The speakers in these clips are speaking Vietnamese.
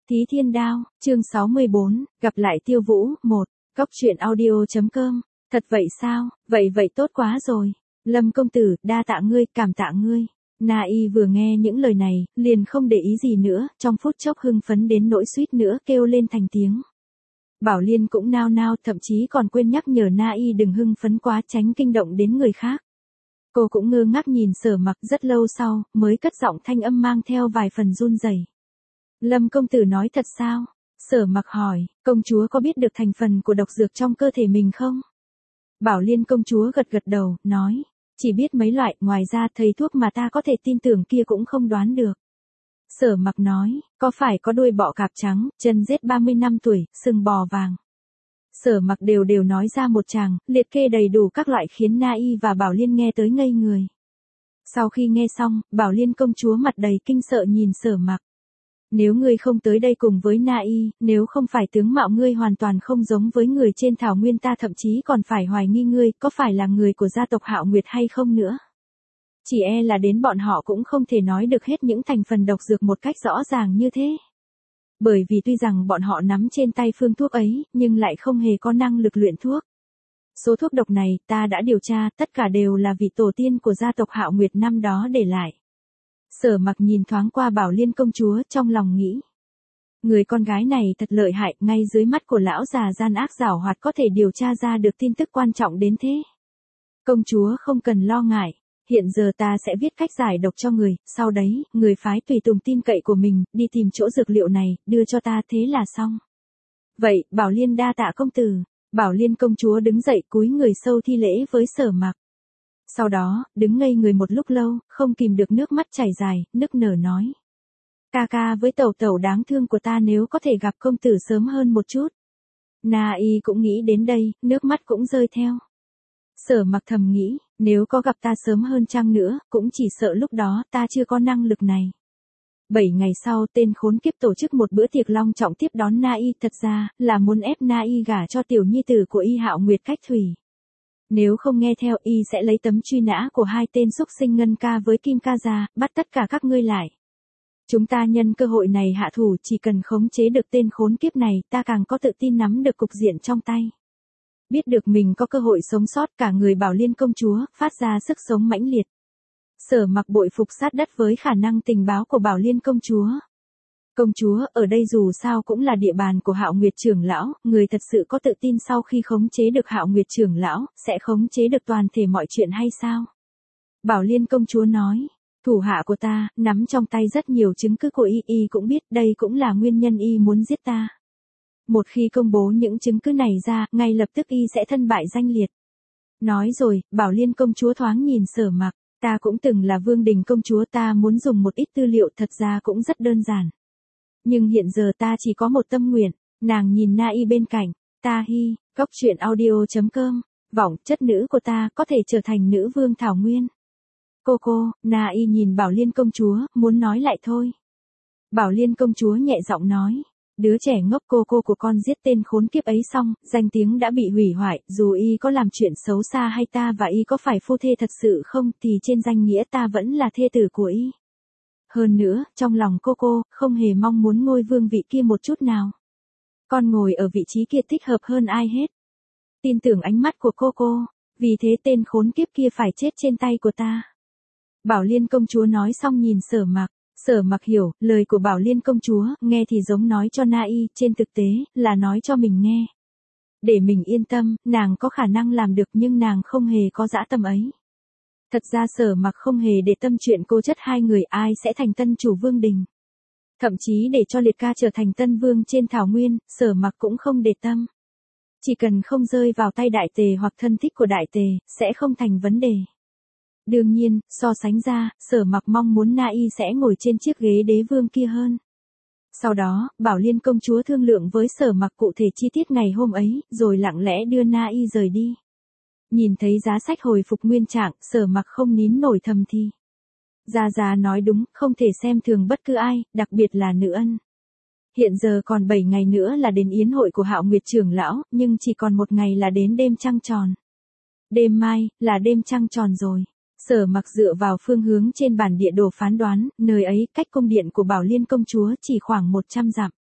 Thí Thiên Đao, chương 64, gặp lại Tiêu Vũ, 1, Cóc truyện audio.com, thật vậy sao, vậy tốt quá rồi, Lâm công tử, đa tạ ngươi, cảm tạ ngươi. Na Y vừa nghe những lời này, liền không để ý gì nữa, trong phút chốc hưng phấn đến nỗi suýt nữa kêu lên thành tiếng. Bảo Liên cũng nao nao, thậm chí còn quên nhắc nhở Na Y đừng hưng phấn quá tránh kinh động đến người khác. Cô cũng ngơ ngác nhìn Sở Mặc rất lâu sau, mới cất giọng thanh âm mang theo vài phần run rẩy. Lâm công tử nói thật sao? Sở Mặc hỏi, công chúa có biết được thành phần của độc dược trong cơ thể mình không? Bảo Liên công chúa gật đầu, nói, chỉ biết mấy loại, ngoài ra thầy thuốc mà ta có thể tin tưởng kia cũng không đoán được. Sở Mặc nói, có phải có đuôi bọ cạp trắng, chân rết 30 năm tuổi, sừng bò vàng. Sở Mặc đều nói ra một tràng, liệt kê đầy đủ các loại khiến Na Y và Bảo Liên nghe tới ngây người. Sau khi nghe xong, Bảo Liên công chúa mặt đầy kinh sợ nhìn Sở Mặc. Nếu ngươi không tới đây cùng với Na Y, nếu không phải tướng mạo ngươi hoàn toàn không giống với người trên thảo nguyên, ta thậm chí còn phải hoài nghi ngươi có phải là người của gia tộc Hạo Nguyệt hay không nữa. Chỉ e là đến bọn họ cũng không thể nói được hết những thành phần độc dược một cách rõ ràng như thế. Bởi vì tuy rằng bọn họ nắm trên tay phương thuốc ấy, nhưng lại không hề có năng lực luyện thuốc. Số thuốc độc này, ta đã điều tra, tất cả đều là vị tổ tiên của gia tộc Hạo Nguyệt năm đó để lại. Sở Mặc nhìn thoáng qua Bảo Liên công chúa, trong lòng nghĩ. Người con gái này thật lợi hại, ngay dưới mắt của lão già gian ác giảo hoạt có thể điều tra ra được tin tức quan trọng đến thế. Công chúa không cần lo ngại, hiện giờ ta sẽ viết cách giải độc cho người, sau đấy, người phái tùy tùng tin cậy của mình, đi tìm chỗ dược liệu này, đưa cho ta, thế là xong. Vậy, Bảo Liên đa tạ công tử. Bảo Liên công chúa đứng dậy cúi người sâu thi lễ với Sở Mặc. Sau đó, đứng ngây người một lúc lâu, không kìm được nước mắt chảy dài, nức nở nói. Ca ca với tẩu tẩu đáng thương của ta, nếu có thể gặp công tử sớm hơn một chút. Na Y cũng nghĩ đến đây, nước mắt cũng rơi theo. Sở Mặc thầm nghĩ, nếu có gặp ta sớm hơn chăng nữa, cũng chỉ sợ lúc đó ta chưa có năng lực này. 7 ngày sau, tên khốn kiếp tổ chức một bữa tiệc long trọng tiếp đón Na Y, thật ra là muốn ép Na Y gả cho tiểu nhi tử của Y Hạo Nguyệt Cách Thủy. Nếu không nghe theo, Y sẽ lấy tấm truy nã của hai tên xúc sinh Ngân Ca với Kim Ca ra, bắt tất cả các ngươi lại. Chúng ta nhân cơ hội này hạ thủ, chỉ cần khống chế được tên khốn kiếp này, ta càng có tự tin nắm được cục diện trong tay. Biết được mình có cơ hội sống sót, cả người Bảo Liên công chúa phát ra sức sống mãnh liệt. Sở Mặc bội phục sát đất với khả năng tình báo của Bảo Liên công chúa. Công chúa, ở đây dù sao cũng là địa bàn của Hạo Nguyệt trưởng lão, người thật sự có tự tin sau khi khống chế được Hạo Nguyệt trưởng lão, sẽ khống chế được toàn thể mọi chuyện hay sao? Bảo Liên công chúa nói, thủ hạ của ta, nắm trong tay rất nhiều chứng cứ của Y cũng biết đây cũng là nguyên nhân Y muốn giết ta. Một khi công bố những chứng cứ này ra, ngay lập tức Y sẽ thân bại danh liệt. Nói rồi, Bảo Liên công chúa thoáng nhìn Sở Mặc, ta cũng từng là Vương Đình công chúa, ta muốn dùng một ít tư liệu, thật ra cũng rất đơn giản. Nhưng hiện giờ ta chỉ có một tâm nguyện, nàng nhìn Na Y bên cạnh, ta hi, Cóc truyện audio.com, vọng chất nữ của ta có thể trở thành nữ vương thảo nguyên. Cô, Na Y nhìn Bảo Liên công chúa, muốn nói lại thôi. Bảo Liên công chúa nhẹ giọng nói, đứa trẻ ngốc, cô của con giết tên khốn kiếp ấy xong, danh tiếng đã bị hủy hoại, dù Y có làm chuyện xấu xa hay ta và Y có phải phu thê thật sự không, thì trên danh nghĩa ta vẫn là thê tử của Y. Hơn nữa, trong lòng cô không hề mong muốn ngôi vương vị kia một chút nào. Con ngồi ở vị trí kia thích hợp hơn ai hết. Tin tưởng ánh mắt của cô, vì thế tên khốn kiếp kia phải chết trên tay của ta. Bảo Liên công chúa nói xong nhìn Sở Mặc. Sở Mặc hiểu, lời của Bảo Liên công chúa, nghe thì giống nói cho Na Y, trên thực tế, là nói cho mình nghe. Để mình yên tâm, nàng có khả năng làm được nhưng nàng không hề có dã tâm ấy. Thật ra Sở Mặc không hề để tâm chuyện cô chất hai người ai sẽ thành tân chủ Vương Đình. Thậm chí để cho Liệt Ca trở thành tân vương trên thảo nguyên, Sở Mặc cũng không để tâm. Chỉ cần không rơi vào tay Đại Tề hoặc thân thích của Đại Tề, sẽ không thành vấn đề. Đương nhiên, so sánh ra, Sở Mặc mong muốn Na Y sẽ ngồi trên chiếc ghế đế vương kia hơn. Sau đó, Bảo Liên công chúa thương lượng với Sở Mặc cụ thể chi tiết ngày hôm ấy, rồi lặng lẽ đưa Na Y rời đi. Nhìn thấy giá sách hồi phục nguyên trạng, Sở Mặc không nín nổi thầm thì. Gia nói đúng, không thể xem thường bất cứ ai, đặc biệt là nữ ân. Hiện giờ còn 7 ngày nữa là đến yến hội của Hạo Nguyệt trưởng lão, nhưng chỉ còn 1 ngày là đến đêm trăng tròn. Đêm mai, là đêm trăng tròn rồi. Sở Mặc dựa vào phương hướng trên bản địa đồ phán đoán, nơi ấy cách cung điện của Bảo Liên công chúa chỉ khoảng 100 dặm.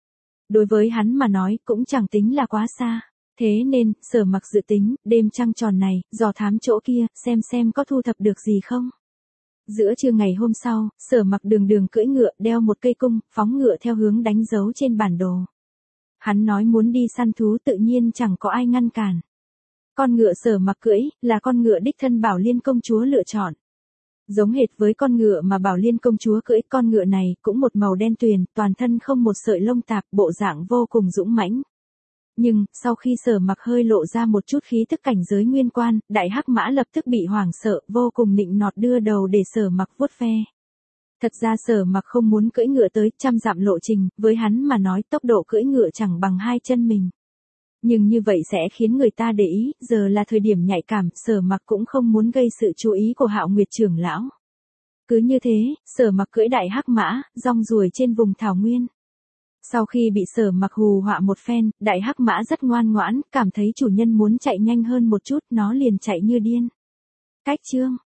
Đối với hắn mà nói cũng chẳng tính là quá xa. Thế nên, Sở Mặc dự tính, đêm trăng tròn này, dò thám chỗ kia, xem có thu thập được gì không. Giữa trưa ngày hôm sau, Sở Mặc đường đường cưỡi ngựa, đeo một cây cung, phóng ngựa theo hướng đánh dấu trên bản đồ. Hắn nói muốn đi săn thú, tự nhiên chẳng có ai ngăn cản. Con ngựa Sở Mặc cưỡi, là con ngựa đích thân Bảo Liên công chúa lựa chọn. Giống hệt với con ngựa mà Bảo Liên công chúa cưỡi, con ngựa này cũng một màu đen tuyền, toàn thân không một sợi lông tạp, bộ dạng vô cùng dũng mãnh. Nhưng, sau khi Sở Mặc hơi lộ ra một chút khí tức cảnh giới nguyên quan, đại hắc mã lập tức bị hoảng sợ, vô cùng nịnh nọt đưa đầu để Sở Mặc vuốt ve. Thật ra Sở Mặc không muốn cưỡi ngựa tới 100 dặm lộ trình, với hắn mà nói tốc độ cưỡi ngựa chẳng bằng hai chân mình. Nhưng như vậy sẽ khiến người ta để ý, giờ là thời điểm nhạy cảm, Sở Mặc cũng không muốn gây sự chú ý của Hạo Nguyệt trưởng lão. Cứ như thế, Sở Mặc cưỡi đại hắc mã, rong ruổi trên vùng thảo nguyên. Sau khi bị Sở Mặc hù họa một phen, đại hắc mã rất ngoan ngoãn, cảm thấy chủ nhân muốn chạy nhanh hơn một chút, nó liền chạy như điên. Cách chương